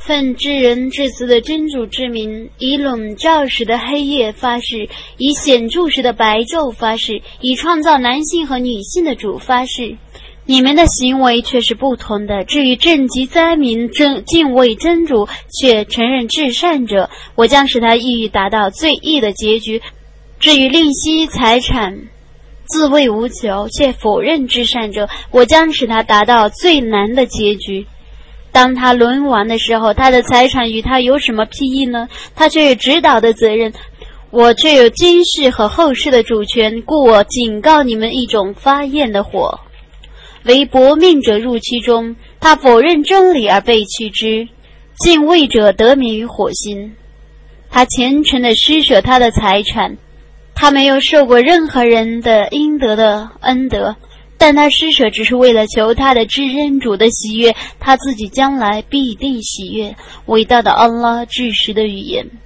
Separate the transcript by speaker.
Speaker 1: 奉至仁至慈的真主之名，以笼罩时的黑夜发誓，以显著时的白昼发誓，以创造男性和女性的主发誓。你们的行为却是不同的。至于正极灾民敬畏真主，却承认至善者，我将使他抑郁达到最易的结局。至于吝惜财产，自谓无求，却否认至善者，我将使他达到最难的结局。当他沦亡的时候，他的财产与他有什么裨益呢？他却有指导的责任，我却有今世和后世的主权，故我警告你们一种发焰的火，为薄命者入其中，他否认真理而被弃之，敬畏者得免于火星。他虔诚地施舍他的财产，他没有受过任何人的应得的恩德，但他施舍只是为了求他的至恩主的喜悦，他自己将来必定喜悦。伟大的安拉至实的语言。